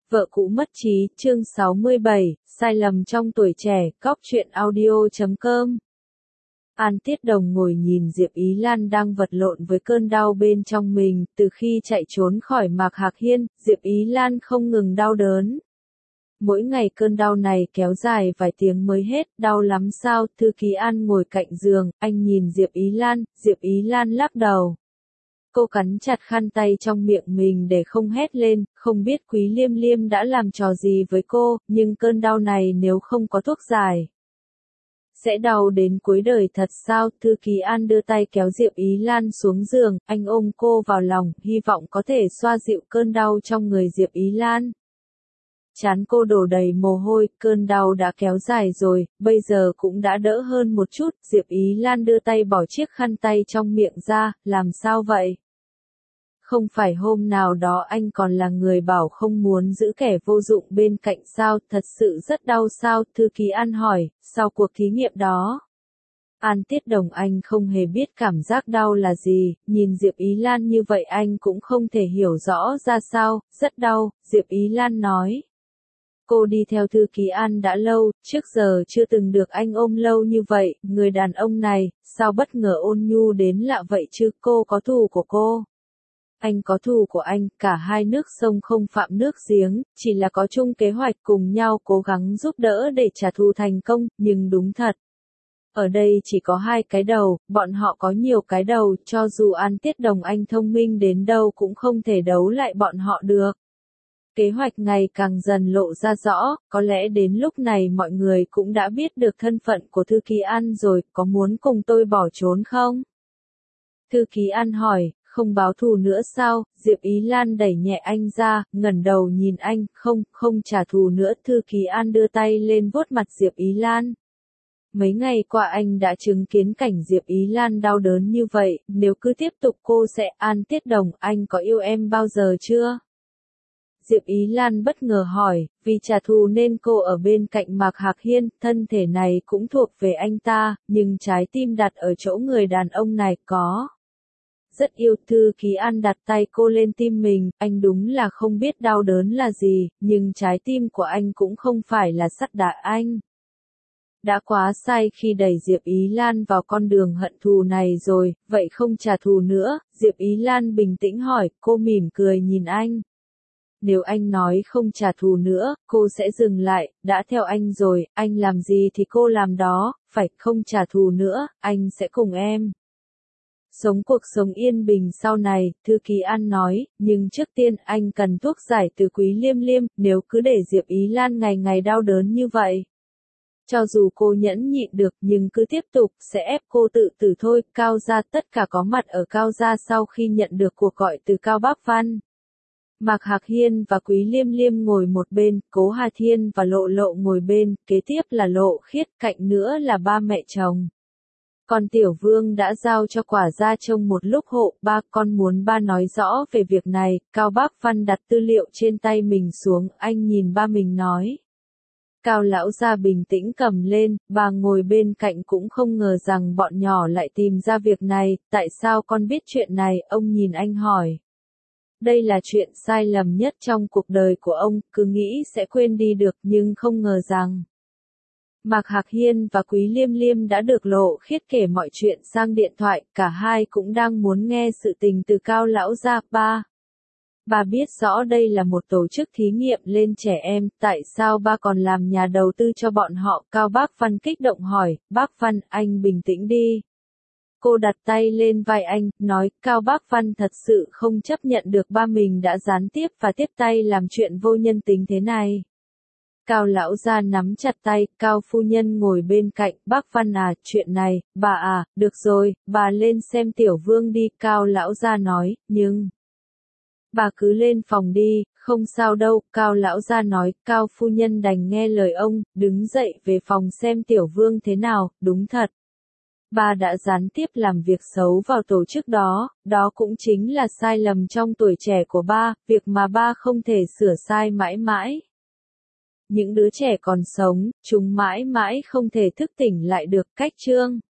Vợ cũ mất trí, chương 67, sai lầm trong tuổi trẻ, góc truyện audio.com. An Tiết Đồng ngồi nhìn Diệp Ý Lan đang vật lộn với cơn đau bên trong mình, từ khi chạy trốn khỏi Mạc Hạc Hiên, Diệp Ý Lan không ngừng đau đớn. Mỗi ngày cơn đau này kéo dài vài tiếng mới hết, đau lắm sao? Thư ký An ngồi cạnh giường, anh nhìn Diệp Ý Lan lắc đầu. Cô cắn chặt khăn tay trong miệng mình để không hét lên, không biết Quý Liêm Liêm đã làm trò gì với cô, nhưng cơn đau này nếu không có thuốc giải, sẽ đau đến cuối đời thật sao? Thư ký An đưa tay kéo Diệp Ý Lan xuống giường, anh ôm cô vào lòng, hy vọng có thể xoa dịu cơn đau trong người Diệp Ý Lan. Trán cô đổ đầy mồ hôi, cơn đau đã kéo dài rồi, bây giờ cũng đã đỡ hơn một chút. Diệp Ý Lan đưa tay bỏ chiếc khăn tay trong miệng ra, làm sao vậy? Không phải hôm nào đó anh còn là người bảo không muốn giữ kẻ vô dụng bên cạnh sao? Thật sự rất đau sao? Thư ký An hỏi, sau cuộc thí nghiệm đó. An Tiết Đồng anh không hề biết cảm giác đau là gì, nhìn Diệp Ý Lan như vậy anh cũng không thể hiểu rõ ra sao, rất đau, Diệp Ý Lan nói. Cô đi theo Thư ký An đã lâu, trước giờ chưa từng được anh ôm lâu như vậy, người đàn ông này, sao bất ngờ ôn nhu đến lạ vậy chứ? Cô có thù của cô. Anh có thù của anh, cả hai nước sông không phạm nước giếng, chỉ là có chung kế hoạch cùng nhau cố gắng giúp đỡ để trả thù thành công, nhưng đúng thật. Ở đây chỉ có hai cái đầu, bọn họ có nhiều cái đầu, cho dù An Tiết Đồng anh thông minh đến đâu cũng không thể đấu lại bọn họ được. Kế hoạch ngày càng dần lộ ra rõ, có lẽ đến lúc này mọi người cũng đã biết được thân phận của Thư ký An rồi, có muốn cùng tôi bỏ trốn không? Thư ký An hỏi, không báo thù nữa sao? Diệp Ý Lan đẩy nhẹ anh ra, ngẩng đầu nhìn anh, không trả thù nữa. Thư ký An đưa tay lên vuốt mặt Diệp Ý Lan. Mấy ngày qua anh đã chứng kiến cảnh Diệp Ý Lan đau đớn như vậy, nếu cứ tiếp tục cô sẽ. An Tiết Đồng, anh có yêu em bao giờ chưa? Diệp Ý Lan bất ngờ hỏi, vì trả thù nên cô ở bên cạnh Mạc Hạc Hiên, thân thể này cũng thuộc về anh ta, nhưng trái tim đặt ở chỗ người đàn ông này có. Rất yêu. Thư ký An đặt tay cô lên tim mình, anh đúng là không biết đau đớn là gì, nhưng trái tim của anh cũng không phải là sắt đá anh. Đã quá sai khi đẩy Diệp Ý Lan vào con đường hận thù này rồi, vậy không trả thù nữa? Diệp Ý Lan bình tĩnh hỏi, cô mỉm cười nhìn anh. Nếu anh nói không trả thù nữa, cô sẽ dừng lại, đã theo anh rồi, anh làm gì thì cô làm đó, phải không trả thù nữa, anh sẽ cùng em sống cuộc sống yên bình sau này. Thư ký An nói, nhưng trước tiên anh cần thuốc giải từ Quý Liêm Liêm, nếu cứ để Diệp Ý Lan ngày ngày đau đớn như vậy. Cho dù cô nhẫn nhịn được nhưng cứ tiếp tục, sẽ ép cô tự tử thôi. Cao gia tất cả có mặt ở Cao gia sau khi nhận được cuộc gọi từ Cao Bác Văn. Mạc Hạc Hiên và Quý Liêm Liêm ngồi một bên, Cố Hà Thiên và Lộ Lộ ngồi bên, kế tiếp là Lộ Khiết, cạnh nữa là ba mẹ chồng. Còn Tiểu Vương đã giao cho Quả Gia trông một lúc hộ, ba con muốn ba nói rõ về việc này. Cao Bác Văn đặt tư liệu trên tay mình xuống, anh nhìn ba mình nói. Cao lão gia bình tĩnh cầm lên, bà ngồi bên cạnh cũng không ngờ rằng bọn nhỏ lại tìm ra việc này, tại sao con biết chuyện này? Ông nhìn anh hỏi. Đây là chuyện sai lầm nhất trong cuộc đời của ông, cứ nghĩ sẽ quên đi được nhưng không ngờ rằng. Mạc Hạc Hiên và Quý Liêm Liêm đã được Lộ Khiết kể mọi chuyện sang điện thoại, cả hai cũng đang muốn nghe sự tình từ Cao lão gia. Bà biết rõ đây là một tổ chức thí nghiệm lên trẻ em, tại sao ba còn làm nhà đầu tư cho bọn họ? Cao Bác Văn kích động hỏi, Bác Văn, anh bình tĩnh đi. Cô đặt tay lên vai anh, nói, Cao Bác Văn thật sự không chấp nhận được ba mình đã gián tiếp và tiếp tay làm chuyện vô nhân tính thế này. Cao lão gia nắm chặt tay, Cao phu nhân ngồi bên cạnh, Bác Văn à, chuyện này, bà à, được rồi, bà lên xem Tiểu Vương đi. Cao lão gia nói, nhưng bà cứ lên phòng đi, không sao đâu. Cao lão gia nói, Cao phu nhân đành nghe lời ông, đứng dậy về phòng xem Tiểu Vương thế nào. Đúng thật, bà đã gián tiếp làm việc xấu vào tổ chức đó, đó cũng chính là sai lầm trong tuổi trẻ của ba, việc mà ba không thể sửa sai mãi mãi. Những đứa trẻ còn sống, chúng mãi mãi không thể thức tỉnh lại được. Cách chương